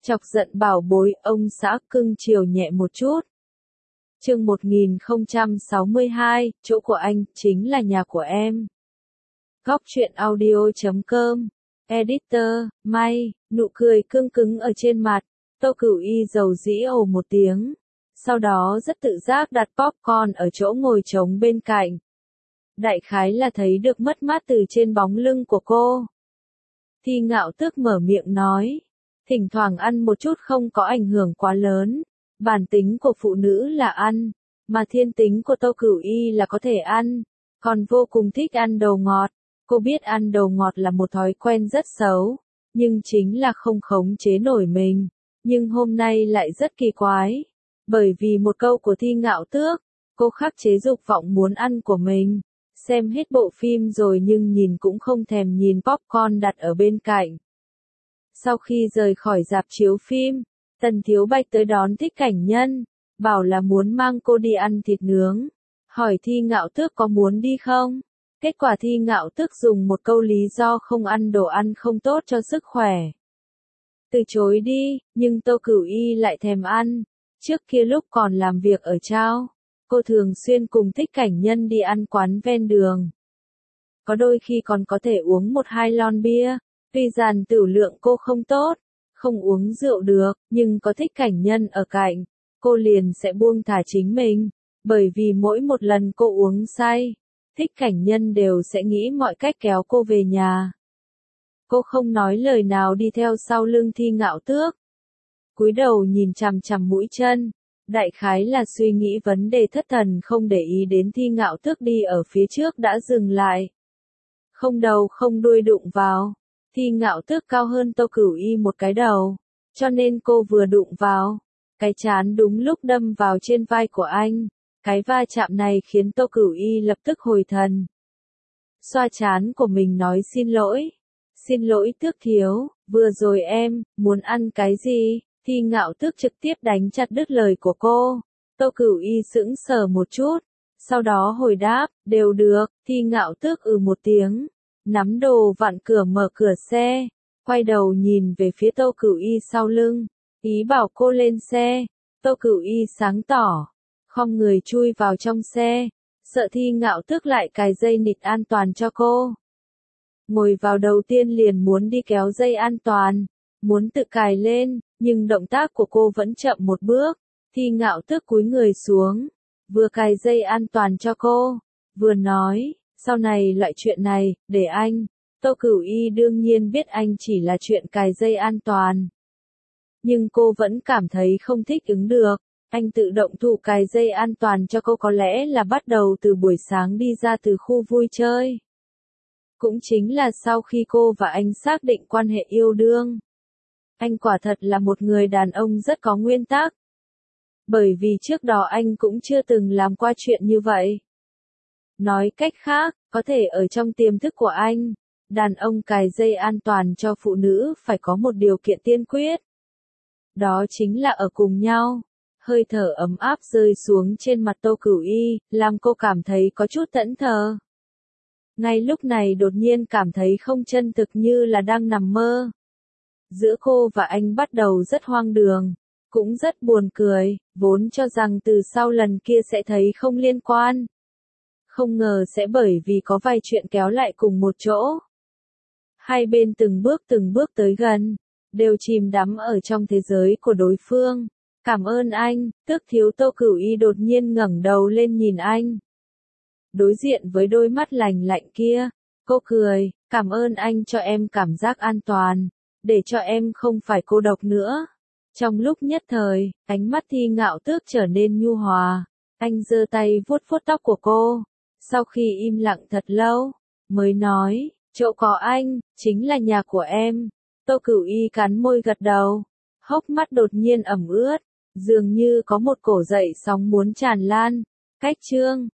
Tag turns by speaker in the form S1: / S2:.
S1: Chọc giận bảo bối, ông xã cưng chiều nhẹ một chút. Chương 1062, chỗ của anh, chính là nhà của em. Góc truyện audio.com. Editor, May, nụ cười cương cứng ở trên mặt, Tô Cửu Y dầu dĩ ồ một tiếng. Sau đó rất tự giác đặt popcorn ở chỗ ngồi trống bên cạnh. Đại khái là thấy được mất mát từ trên bóng lưng của cô. Thi Ngạo Tước mở miệng nói. Thỉnh thoảng ăn một chút không có ảnh hưởng quá lớn. Bản tính của phụ nữ là ăn, mà thiên tính của Tô Cửu Y là có thể ăn, còn vô cùng thích ăn đồ ngọt. Cô biết ăn đồ ngọt là một thói quen rất xấu, nhưng chính là không khống chế nổi mình. Nhưng hôm nay lại rất kỳ quái, bởi vì một câu của Thi Ngạo Tước, cô khắc chế dục vọng muốn ăn của mình. Xem hết bộ phim rồi nhưng nhìn cũng không thèm nhìn popcorn đặt ở bên cạnh. Sau khi rời khỏi rạp chiếu phim, Tần Thiếu Bạch tới đón Thích Cảnh Nhân, bảo là muốn mang cô đi ăn thịt nướng. Hỏi Thi Ngạo Tước có muốn đi không? Kết quả Thi Ngạo Tước dùng một câu lý do không ăn đồ ăn không tốt cho sức khỏe. Từ chối đi, nhưng Tô Cửu Y lại thèm ăn. Trước kia lúc còn làm việc ở Trao, cô thường xuyên cùng Thích Cảnh Nhân đi ăn quán ven đường. Có đôi khi còn có thể uống 1-2 lon bia, tuy rằng tửu lượng cô không tốt, không uống rượu được, nhưng có Thích Cảnh Nhân ở cạnh, cô liền sẽ buông thả chính mình, bởi vì mỗi một lần cô uống say, Thích Cảnh Nhân đều sẽ nghĩ mọi cách kéo cô về nhà. Cô không nói lời nào đi theo sau lưng Thi Ngạo Tước. Cúi đầu nhìn chằm chằm mũi chân, đại khái là suy nghĩ vấn đề thất thần không để ý đến Thi Ngạo Tước đi ở phía trước đã dừng lại. Không đầu không đuôi đụng vào, Thi Ngạo Tước cao hơn Tô Cửu Y một cái đầu, cho nên cô vừa đụng vào, cái trán đúng lúc đâm vào trên vai của anh. Cái va chạm này khiến Tô Cửu Y lập tức hồi thần. Xoa trán của mình nói xin lỗi. Xin lỗi Tước thiếu, vừa rồi em, muốn ăn cái gì? Thi Ngạo Tước trực tiếp đánh chặt đứt lời của cô. Tô Cửu Y sững sờ một chút, sau đó hồi đáp, đều được. Thi Ngạo Tước một tiếng, nắm đồ vặn cửa mở cửa xe, quay đầu nhìn về phía Tô Cửu Y sau lưng, ý bảo cô lên xe. Tô Cửu Y sáng tỏ, khom người chui vào trong xe, sợ Thi Ngạo Tước lại cài dây nịt an toàn cho cô. Ngồi vào đầu tiên liền muốn đi kéo dây an toàn, muốn tự cài lên, nhưng động tác của cô vẫn chậm một bước. Thi Ngạo Tước cúi người xuống, vừa cài dây an toàn cho cô, vừa nói, sau này loại chuyện này, để anh. Tô Cửu Y đương nhiên biết anh chỉ là chuyện cài dây an toàn. Nhưng cô vẫn cảm thấy không thích ứng được. Anh tự động thụ cài dây an toàn cho cô có lẽ là bắt đầu từ buổi sáng đi ra từ khu vui chơi. Cũng chính là sau khi cô và anh xác định quan hệ yêu đương. Anh quả thật là một người đàn ông rất có nguyên tắc. Bởi vì trước đó anh cũng chưa từng làm qua chuyện như vậy. Nói cách khác, có thể ở trong tiềm thức của anh, đàn ông cài dây an toàn cho phụ nữ phải có một điều kiện tiên quyết. Đó chính là ở cùng nhau. Hơi thở ấm áp rơi xuống trên mặt Tô Cửu Y, làm cô cảm thấy có chút thẫn thờ. Ngay lúc này đột nhiên cảm thấy không chân thực như là đang nằm mơ. Giữa cô và anh bắt đầu rất hoang đường, cũng rất buồn cười, vốn cho rằng từ sau lần kia sẽ thấy không liên quan. Không ngờ sẽ bởi vì có vài chuyện kéo lại cùng một chỗ. Hai bên từng bước tới gần, đều chìm đắm ở trong thế giới của đối phương. Cảm ơn anh, Tước thiếu. Tô Cửu Y đột nhiên ngẩng đầu lên nhìn anh. Đối diện với đôi mắt lạnh lạnh kia, cô cười, cảm ơn anh cho em cảm giác an toàn, để cho em không phải cô độc nữa. Trong lúc nhất thời, ánh mắt Thi Ngạo Tước trở nên nhu hòa, anh giơ tay vuốt vuốt tóc của cô. Sau khi im lặng thật lâu, mới nói, chỗ có anh, chính là nhà của em. Tô Cửu Y cắn môi gật đầu, hốc mắt đột nhiên ẩm ướt. Dường như có một cổ dậy sóng muốn tràn lan. Cách chương